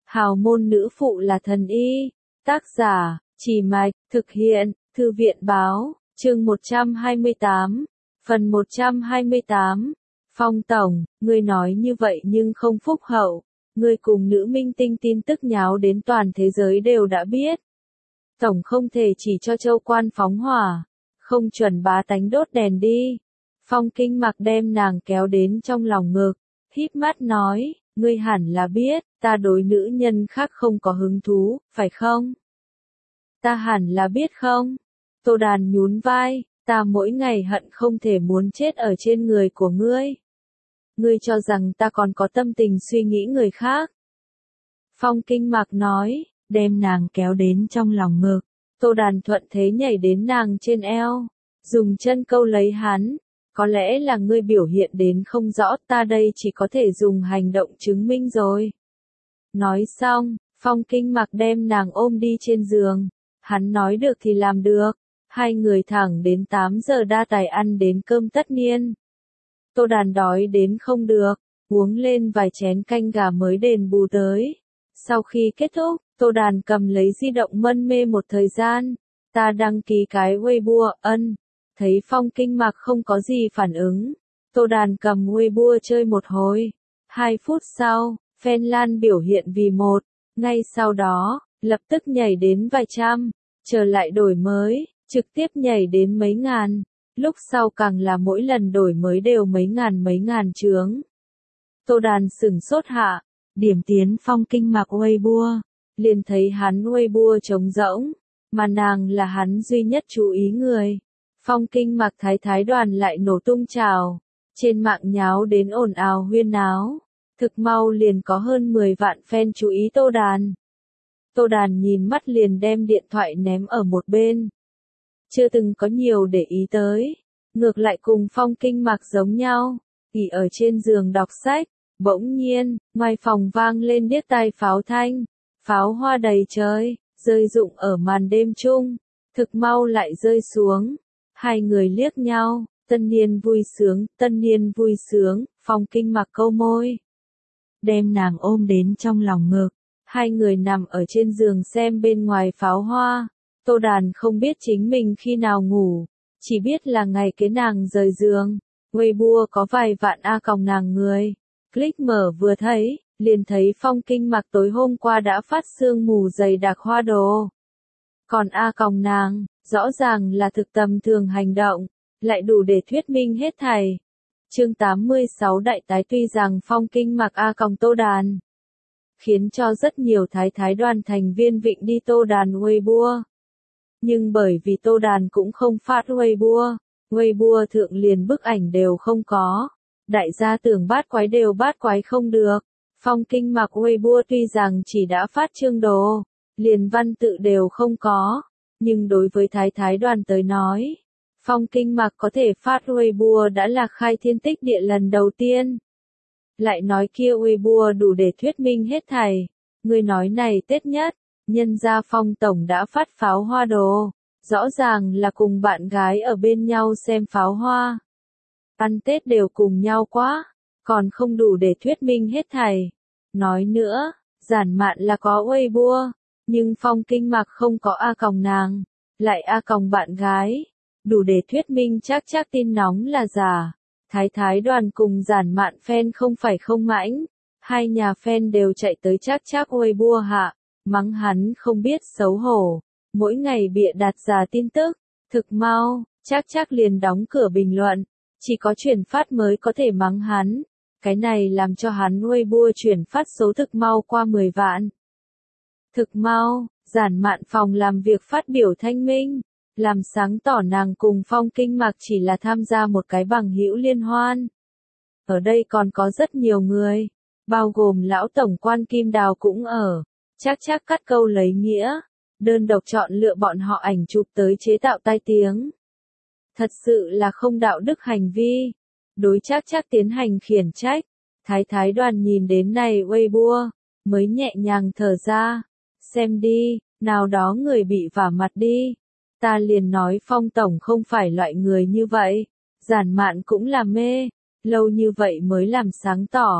Hào môn nữ phụ là thần y. Tác giả, Chỉ Mạch, thực hiện, Thư viện báo, chương 128, phần 128. Phong tổng, ngươi nói như vậy nhưng không phúc hậu, ngươi cùng nữ minh tinh tin tức nháo đến toàn thế giới đều đã biết. Tổng không thể chỉ cho Châu Quan phóng hỏa, không chuẩn bá tánh đốt đèn đi. Phong Kinh Mặc đem nàng kéo đến trong lòng ngực, híp mắt nói, ngươi hẳn là biết, ta đối nữ nhân khác không có hứng thú, phải không? Ta hẳn là biết không? Tô Đàn nhún vai, ta mỗi ngày hận không thể muốn chết ở trên người của ngươi. Ngươi cho rằng ta còn có tâm tình suy nghĩ người khác. Phong Kinh Mặc nói, đem nàng kéo đến trong lòng ngực. Tô Đàn thuận thế nhảy đến nàng trên eo, dùng chân câu lấy hắn. Có lẽ là ngươi biểu hiện đến không rõ, ta đây chỉ có thể dùng hành động chứng minh rồi. Nói xong, Phong Kinh Mặc đem nàng ôm đi trên giường. Hắn nói được thì làm được. Hai người thẳng đến 8 giờ đa tài ăn đến cơm tất niên. Tô Đàn đói đến không được, uống lên vài chén canh gà mới đền bù tới. Sau khi kết thúc, Tô Đàn cầm lấy di động mân mê một thời gian. Ta đăng ký cái Weibo, thấy Phong Kinh Mặc không có gì phản ứng. Tô Đàn cầm Weibo chơi một hồi. 2 phút sau, fan lan biểu hiện vì 1. Ngay sau đó, lập tức nhảy đến vài trăm. Trở lại đổi mới, trực tiếp nhảy đến mấy ngàn. Lúc sau càng là mỗi lần đổi mới đều mấy ngàn chướng. Tô Đàn sửng sốt hạ, điểm tiến Phong Kinh Mặc Weibo, liền thấy hắn Weibo trống rỗng, mà nàng là hắn duy nhất chú ý người. Phong Kinh Mặc thái đoàn lại nổ tung trào, trên mạng nháo đến ồn ào huyên náo, thực mau liền có hơn 10 vạn fan chú ý Tô Đàn. Tô Đàn nhìn mắt liền đem điện thoại ném ở một bên. Chưa từng có nhiều để ý tới, ngược lại cùng Phong Kinh Mặc giống nhau, ỉ ở trên giường đọc sách. Bỗng nhiên, ngoài phòng vang lên điếc tai pháo thanh, pháo hoa đầy trời, rơi rụng ở màn đêm chung, thực mau lại rơi xuống. Hai người liếc nhau, tân niên vui sướng, Phong Kinh Mặc câu môi. Đem nàng ôm đến trong lòng ngực, hai người nằm ở trên giường xem bên ngoài pháo hoa. Tô Đàn không biết chính mình khi nào ngủ, chỉ biết là ngày kế nàng rời giường. Weibo có vài vạn A-còng nàng người. Click mở vừa thấy, liền thấy Phong Kinh Mặc tối hôm qua đã phát sương mù dày đặc hoa đồ. Còn A-còng nàng, rõ ràng là thực tầm thường hành động, lại đủ để thuyết minh hết thảy. Chương 86 đại tái tuy rằng Phong Kinh Mặc A-còng Tô Đàn, khiến cho rất nhiều thái đoàn thành viên vịnh đi Tô Đàn Weibo. Nhưng bởi vì Tô Đàn cũng không phát Weibo thượng liền bức ảnh đều không có. Đại gia tưởng bát quái đều bát quái không được. Phong Kinh Mặc Weibo tuy rằng chỉ đã phát chương đồ, liền văn tự đều không có. Nhưng đối với thái đoàn tới nói, Phong Kinh Mặc có thể phát Weibo đã là khai thiên tích địa lần đầu tiên. Lại nói kia Weibo đủ để thuyết minh hết thảy. Người nói này Tết nhất, nhân gia Phong tổng đã phát pháo hoa đồ, rõ ràng là cùng bạn gái ở bên nhau xem pháo hoa. Ăn Tết đều cùng nhau quá, còn không đủ để thuyết minh hết thảy. Nói nữa, Giản Mạn là có Weibo, nhưng Phong Kinh Mặc không có A-còng nàng, lại A-còng bạn gái, đủ để thuyết minh chắc tin nóng là giả. Thái đoàn cùng Giản Mạn fan không phải không mãnh, hai nhà fan đều chạy tới chắc Weibo hạ, mắng hắn không biết xấu hổ, mỗi ngày bịa đặt giả tin tức, thực mau, chắc liền đóng cửa bình luận. Chỉ có chuyển phát mới có thể mắng hắn. Cái này làm cho hắn Weibo chuyển phát số thực mau qua 10 vạn. Thực mau, Giản Mạn phòng làm việc phát biểu thanh minh, làm sáng tỏ nàng cùng Phong Kinh Mặc chỉ là tham gia một cái bằng hữu liên hoan. Ở đây còn có rất nhiều người, bao gồm lão tổng quan Kim Đào cũng ở. Chắc cắt câu lấy nghĩa, đơn độc chọn lựa bọn họ ảnh chụp tới chế tạo tai tiếng. Thật sự là không đạo đức hành vi. Đối chắc tiến hành khiển trách. Thái đoàn nhìn đến này Weibo, mới nhẹ nhàng thở ra. Xem đi, nào đó người bị vả mặt đi. Ta liền nói Phong tổng không phải loại người như vậy. Giản Mạn cũng là mê, lâu như vậy mới làm sáng tỏ.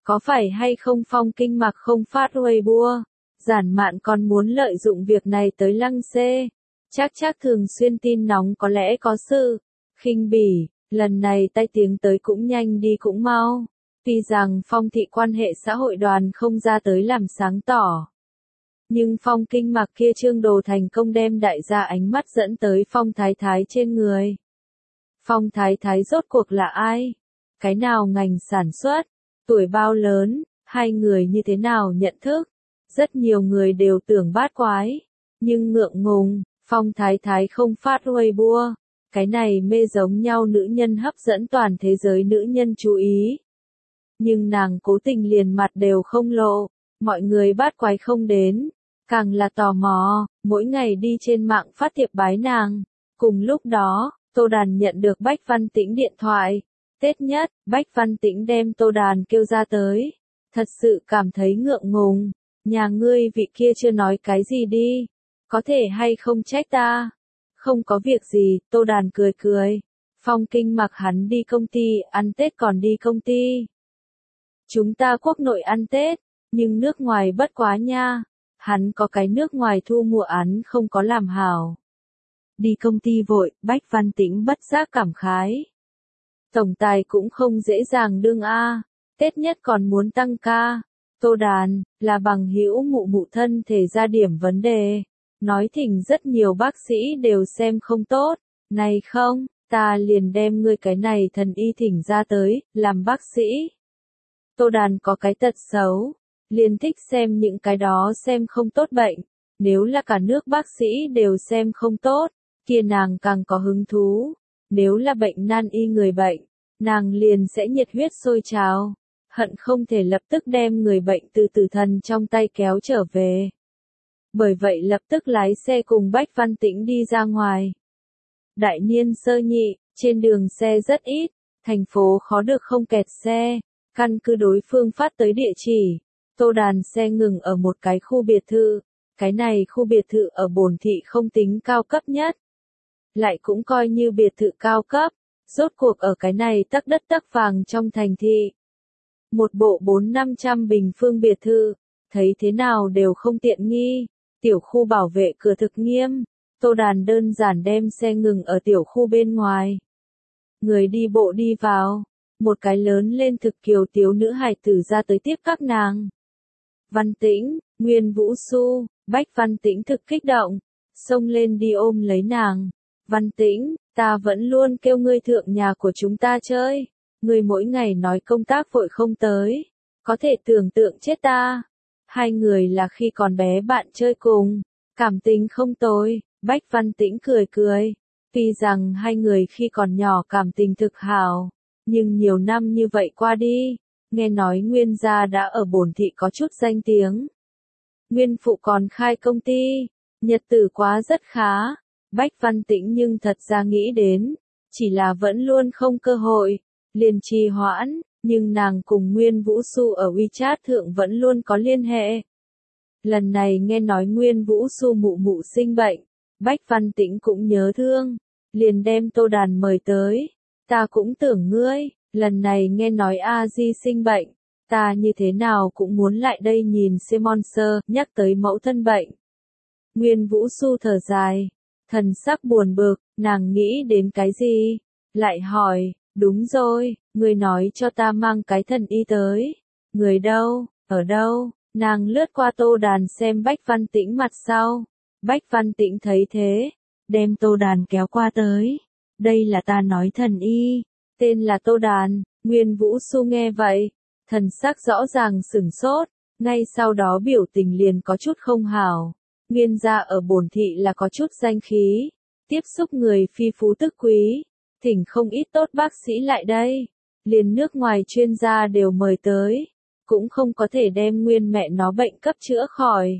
Có phải hay không Phong Kinh Mặc không phát Weibo? Giản Mạn còn muốn lợi dụng việc này tới lăng xê. Chắc thường xuyên tin nóng có lẽ có sự khinh bỉ, lần này tai tiếng tới cũng nhanh đi cũng mau. Tuy rằng Phong thị quan hệ xã hội đoàn không ra tới làm sáng tỏ. Nhưng Phong Kinh Mặc kia trương đồ thành công đem đại gia ánh mắt dẫn tới Phong Thái Thái trên người. Phong Thái Thái rốt cuộc là ai? Cái nào ngành sản xuất? Tuổi bao lớn? Hai người như thế nào nhận thức? Rất nhiều người đều tưởng bát quái. Nhưng ngượng ngùng, Phong Thái Thái không phát Weibo. Cái này mê giống nhau nữ nhân hấp dẫn toàn thế giới nữ nhân chú ý. Nhưng nàng cố tình liền mặt đều không lộ. Mọi người bát quái không đến. Càng là tò mò, mỗi ngày đi trên mạng phát thiệp bái nàng. Cùng lúc đó, Tô Đàn nhận được Bách Văn Tĩnh điện thoại. Tết nhất, Bách Văn Tĩnh đem Tô Đàn kêu ra tới. Thật sự cảm thấy ngượng ngùng. Nhà ngươi vị kia chưa nói cái gì đi. Có thể hay không trách ta? Không có việc gì, Tô Đàn cười cười. Phong Kinh Mặc hắn đi công ty, ăn Tết còn đi công ty. Chúng ta quốc nội ăn Tết, nhưng nước ngoài bất quá nha. Hắn có cái nước ngoài thu mua án không có làm hảo. Đi công ty vội, Bách Văn Tĩnh bất giác cảm khái. Tổng tài cũng không dễ dàng đương a, Tết nhất còn muốn tăng ca. Tô Đàn, là bằng hữu mụ mụ thân thể ra điểm vấn đề. Nói thỉnh rất nhiều bác sĩ đều xem không tốt. Này không, ta liền đem ngươi cái này thần y thỉnh ra tới, làm bác sĩ. Tô Đàn có cái tật xấu. Liền thích xem những cái đó xem không tốt bệnh. Nếu là cả nước bác sĩ đều xem không tốt, kia nàng càng có hứng thú. Nếu là bệnh nan y người bệnh, nàng liền sẽ nhiệt huyết sôi trào. Hận không thể lập tức đem người bệnh từ tử thần trong tay kéo trở về. Bởi vậy lập tức lái xe cùng Bách Văn Tĩnh đi ra ngoài. Đại niên sơ nhị, trên đường xe rất ít, thành phố khó được không kẹt xe. Căn cứ đối phương phát tới địa chỉ. Tô Đàn xe ngừng ở một cái khu biệt thự. Cái này khu biệt thự ở Bồn thị không tính cao cấp nhất. Lại cũng coi như biệt thự cao cấp. Rốt cuộc ở cái này tắc đất tắc vàng trong thành thị. Một bộ 400-500 bình phương biệt thự. Thấy thế nào đều không tiện nghi. Tiểu khu bảo vệ cửa thực nghiêm. Tô Đàn đơn giản đem xe ngừng ở tiểu khu bên ngoài. Người đi bộ đi vào. Một cái lớn lên thực kiều tiếu nữ hài tử ra tới tiếp các nàng. Văn Tĩnh, Nguyên Vũ Xu, Bách Văn Tĩnh thực kích động, xông lên đi ôm lấy nàng. Văn Tĩnh, ta vẫn luôn kêu ngươi thượng nhà của chúng ta chơi. Ngươi mỗi ngày nói công tác vội không tới. Có thể tưởng tượng chết ta. Hai người là khi còn bé bạn chơi cùng. Cảm tình không tồi. Bách Văn Tĩnh cười cười. Tuy rằng hai người khi còn nhỏ cảm tình thực hảo. Nhưng nhiều năm như vậy qua đi. Nghe nói Nguyên gia đã ở Bồn thị có chút danh tiếng. Nguyên phụ còn khai công ty. Nhật tử quá rất khá. Bách Văn Tĩnh nhưng thật ra nghĩ đến. Chỉ là vẫn luôn không cơ hội. Liền trì hoãn. Nhưng nàng cùng Nguyên Vũ Xu ở WeChat thượng vẫn luôn có liên hệ. Lần này nghe nói Nguyên Vũ Xu mụ mụ sinh bệnh. Bách Văn Tĩnh cũng nhớ thương. Liền đem Tô Đàn mời tới. Ta cũng tưởng ngươi. Lần này nghe nói A Di sinh bệnh, ta như thế nào cũng muốn lại đây nhìn Simon Sơ, nhắc tới mẫu thân bệnh. Nguyên Vũ Xu thở dài, thần sắc buồn bực, nàng nghĩ đến cái gì? Lại hỏi, đúng rồi, người nói cho ta mang cái thần y tới. Người đâu, ở đâu? Nàng lướt qua Tô Đàn xem Bách Văn Tĩnh mặt sau. Bách Văn Tĩnh thấy thế, đem Tô Đàn kéo qua tới. Đây là ta nói thần y. Tên là Tô Đàn. Nguyên Vũ Xu nghe vậy, thần sắc rõ ràng sửng sốt, ngay sau đó biểu tình liền có chút không hảo. Nguyên gia ở Bồn thị là có chút danh khí, tiếp xúc người phi phú tức quý, thỉnh không ít tốt bác sĩ lại đây, liền nước ngoài chuyên gia đều mời tới, cũng không có thể đem Nguyên mẹ nó bệnh cấp chữa khỏi.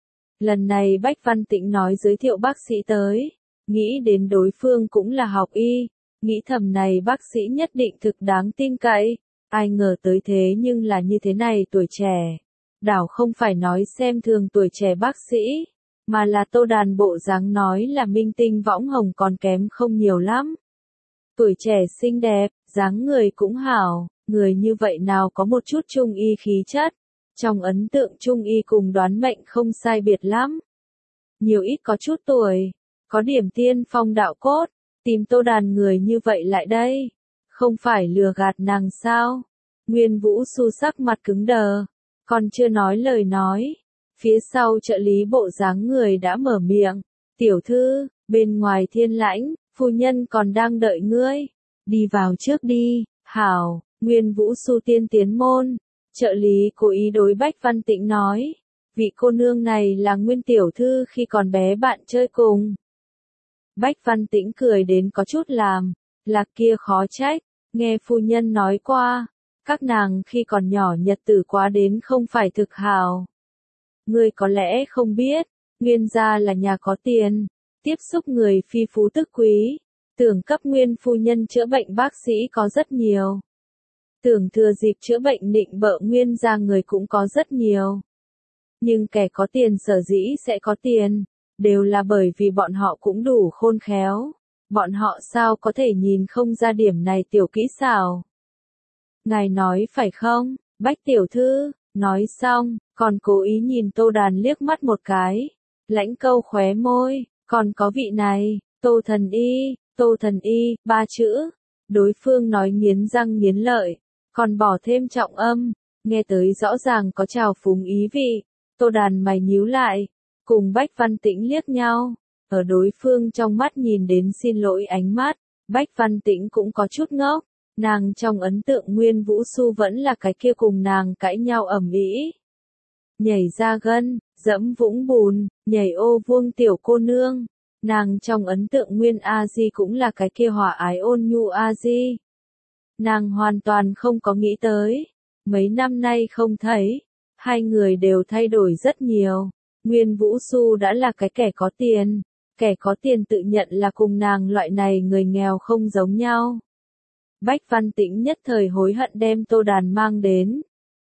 Lần này Bách Văn Tĩnh nói giới thiệu bác sĩ tới, nghĩ đến đối phương cũng là học y. Nghĩ thầm này bác sĩ nhất định thực đáng tin cậy, ai ngờ tới thế nhưng là như thế này tuổi trẻ. Đảo không phải nói xem thường tuổi trẻ bác sĩ, mà là Tô Đàn bộ dáng nói là minh tinh võng hồng còn kém không nhiều lắm. Tuổi trẻ xinh đẹp, dáng người cũng hảo, người như vậy nào có một chút trung y khí chất. Trong ấn tượng trung y cùng đoán mệnh không sai biệt lắm. Nhiều ít có chút tuổi, có điểm tiên phong đạo cốt, tìm Tô Đàn người như vậy lại đây. Không phải lừa gạt nàng sao? Nguyên Vũ Xu sắc mặt cứng đờ, còn chưa nói lời nói. Phía sau trợ lý bộ dáng người đã mở miệng. Tiểu thư, bên ngoài Thiên Lãnh, phu nhân còn đang đợi ngươi. Đi vào trước đi, hảo, Nguyên Vũ Xu tiên tiến môn. Trợ lý cố ý đối Bách Văn Tĩnh nói. Vị cô nương này là Nguyên tiểu thư khi còn bé bạn chơi cùng. Bách Văn Tĩnh cười đến có chút làm. Lạc kia khó trách, nghe phu nhân nói qua. Các nàng khi còn nhỏ nhật tử quá đến không phải thực hào. Ngươi có lẽ không biết, Nguyên gia là nhà có tiền, tiếp xúc người phi phú tức quý, tưởng cấp Nguyên phu nhân chữa bệnh bác sĩ có rất nhiều. Tưởng thừa dịp chữa bệnh nịnh bợ Nguyên gia người cũng có rất nhiều. Nhưng kẻ có tiền sở dĩ sẽ có tiền, đều là bởi vì bọn họ cũng đủ khôn khéo. Bọn họ sao có thể nhìn không ra điểm này tiểu kỹ xảo. Ngài nói phải không, Bách tiểu thư, nói xong, còn cố ý nhìn Tô Đàn liếc mắt một cái. Lãnh câu khóe môi, còn có vị này, Tô Thần Y, 3 chữ. Đối phương nói nghiến răng nghiến lợi, còn bỏ thêm trọng âm, nghe tới rõ ràng có trào phúng ý vị. Tô Đàn mày nhíu lại, cùng Bách Văn Tĩnh liếc nhau, ở đối phương trong mắt nhìn đến xin lỗi ánh mắt, Bách Văn Tĩnh cũng có chút ngốc, nàng trong ấn tượng Nguyên Vũ Xu vẫn là cái kia cùng nàng cãi nhau ầm ĩ. Nhảy ra gân, dẫm vũng bùn, nhảy ô vuông tiểu cô nương, nàng trong ấn tượng Nguyên A Di cũng là cái kia hòa ái ôn nhu A Di. Nàng hoàn toàn không có nghĩ tới, mấy năm nay không thấy, hai người đều thay đổi rất nhiều. Nguyên Vũ Xu đã là cái kẻ có tiền tự nhận là cùng nàng loại này người nghèo không giống nhau. Bách Văn Tĩnh nhất thời hối hận đem Tô Đàn mang đến.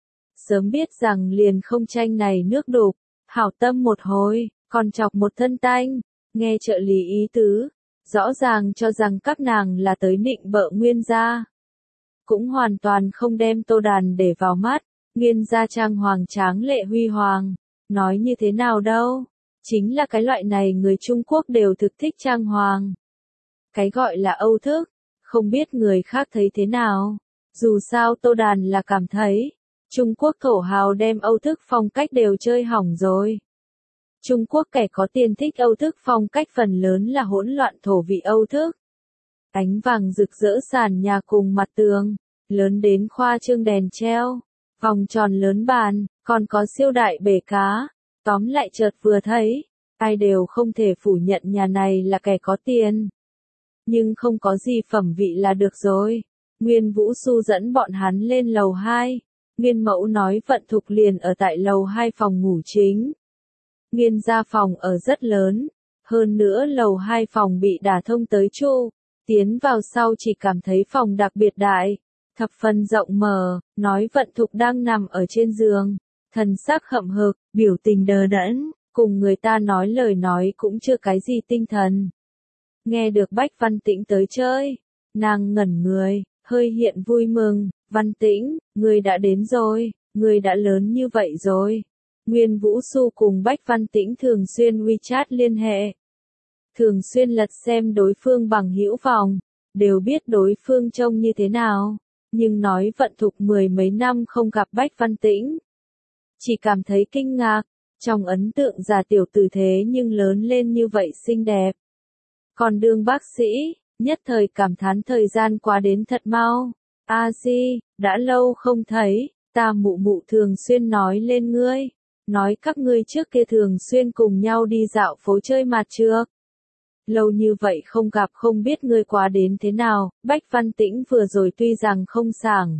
Sớm biết rằng liền không tranh này nước đục, hảo tâm một hồi, còn chọc một thân tanh, nghe trợ lý ý tứ, rõ ràng cho rằng các nàng là tới nịnh bợ Nguyên gia. Cũng hoàn toàn không đem Tô Đàn để vào mắt, Nguyên gia trang hoàng tráng lệ huy hoàng, nói như thế nào đâu, chính là cái loại này người Trung Quốc đều thực thích trang hoàng. Cái gọi là Âu thức, không biết người khác thấy thế nào, dù sao Tô Đàn là cảm thấy, Trung Quốc thổ hào đem Âu thức phong cách đều chơi hỏng rồi. Trung Quốc kẻ có tiền thích Âu thức phong cách phần lớn là hỗn loạn thổ vị Âu thức. Ánh vàng rực rỡ sàn nhà cùng mặt tường, lớn đến khoa trương đèn treo, vòng tròn lớn bàn, còn có siêu đại bể cá. Tóm lại chợt vừa thấy, ai đều không thể phủ nhận nhà này là kẻ có tiền. Nhưng không có gì phẩm vị là được rồi. Nguyên Vũ Xu dẫn bọn hắn lên lầu 2. Nguyên Mẫu nói Vận Thục liền ở tại lầu 2 phòng ngủ chính. Nguyên gia phòng ở rất lớn, hơn nữa lầu 2 phòng bị đả thông tới trụ. Tiến vào sau chỉ cảm thấy phòng đặc biệt đại, thập phần rộng mở, nói Vận Thục đang nằm ở trên giường, thần sắc hậm hực, biểu tình đờ đẫn, cùng người ta nói lời nói cũng chưa cái gì tinh thần. Nghe được Bách Văn Tĩnh tới chơi, nàng ngẩn người, hơi hiện vui mừng, Văn Tĩnh, ngươi đã đến rồi, ngươi đã lớn như vậy rồi. Nguyên Vũ Xu cùng Bách Văn Tĩnh thường xuyên WeChat liên hệ. Thường xuyên lật xem đối phương bằng hữu phòng, đều biết đối phương trông như thế nào, nhưng nói Vận Thục mười mấy năm không gặp Bách Văn Tĩnh. Chỉ cảm thấy kinh ngạc, trong ấn tượng già tiểu tử thế nhưng lớn lên như vậy xinh đẹp. Còn đương bác sĩ, nhất thời cảm thán thời gian qua đến thật mau. A Di, đã lâu không thấy, ta mụ mụ thường xuyên nói lên ngươi, nói các ngươi trước kia thường xuyên cùng nhau đi dạo phố chơi mặt trược. Lâu như vậy không gặp không biết ngươi quá đến thế nào, Bách Văn Tĩnh vừa rồi tuy rằng không sảng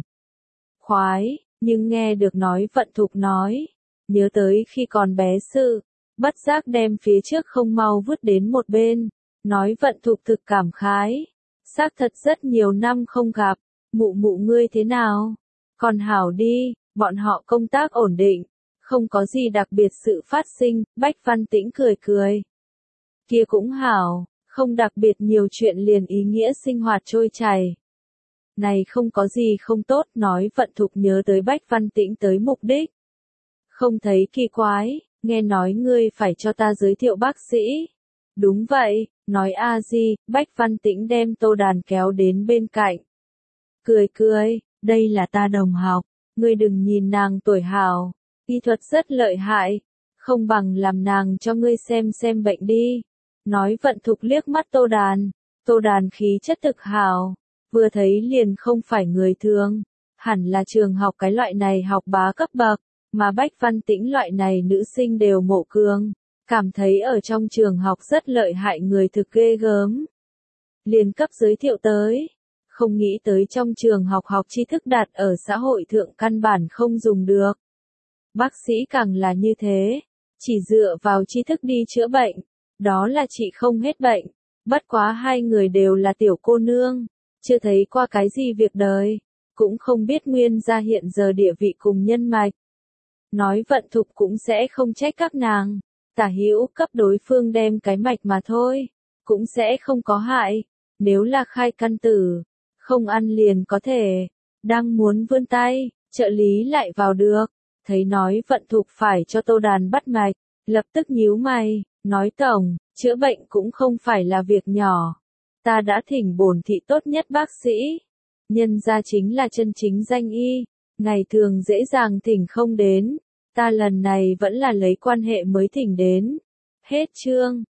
khoái, nhưng nghe được nói Vận Thục nói, nhớ tới khi còn bé sự, bất giác đem phía trước không mau vứt đến một bên, nói Vận Thục thực cảm khái, xác thật rất nhiều năm không gặp, mụ mụ ngươi thế nào, còn hảo đi, bọn họ công tác ổn định, không có gì đặc biệt sự phát sinh, Bách Văn Tĩnh cười cười. Kia cũng hảo, không đặc biệt nhiều chuyện liền ý nghĩa sinh hoạt trôi chảy. Này không có gì không tốt, nói Vận Thục nhớ tới Bách Văn Tĩnh tới mục đích. Không thấy kỳ quái, nghe nói ngươi phải cho ta giới thiệu bác sĩ. Đúng vậy, nói a di, Bách Văn Tĩnh đem Tô Đàn kéo đến bên cạnh. Cười cười, đây là ta đồng học, ngươi đừng nhìn nàng tuổi hào, y thuật rất lợi hại, không bằng làm nàng cho ngươi xem bệnh đi. Nói Vận Thục liếc mắt Tô Đàn khí chất thực hào, vừa thấy liền không phải người thường, hẳn là trường học cái loại này học bá cấp bậc, mà Bách Văn Tĩnh loại này nữ sinh đều mộ cương, cảm thấy ở trong trường học rất lợi hại người thực ghê gớm. Liền cấp giới thiệu tới, không nghĩ tới trong trường học học tri thức đạt ở xã hội thượng căn bản không dùng được. Bác sĩ càng là như thế, chỉ dựa vào tri thức đi chữa bệnh, đó là trị không hết bệnh. Bất quá hai người đều là tiểu cô nương, chưa thấy qua cái gì việc đời, cũng không biết nguyên gia hiện giờ địa vị cùng nhân mạch. Nói Vận Thục cũng sẽ không trách các nàng, tả hữu cấp đối phương đem cái mạch mà thôi, cũng sẽ không có hại, nếu là khai căn tử, không ăn liền có thể, đang muốn vươn tay, trợ lý lại vào được, thấy nói Vận Thục phải cho Tô Đàn bắt mạch, lập tức nhíu mày, nói tổng, chữa bệnh cũng không phải là việc nhỏ, ta đã thỉnh bổn thị tốt nhất bác sĩ, nhân ra chính là chân chính danh y, ngày thường dễ dàng thỉnh không đến, ta lần này vẫn là lấy quan hệ mới thỉnh đến. Hết chương.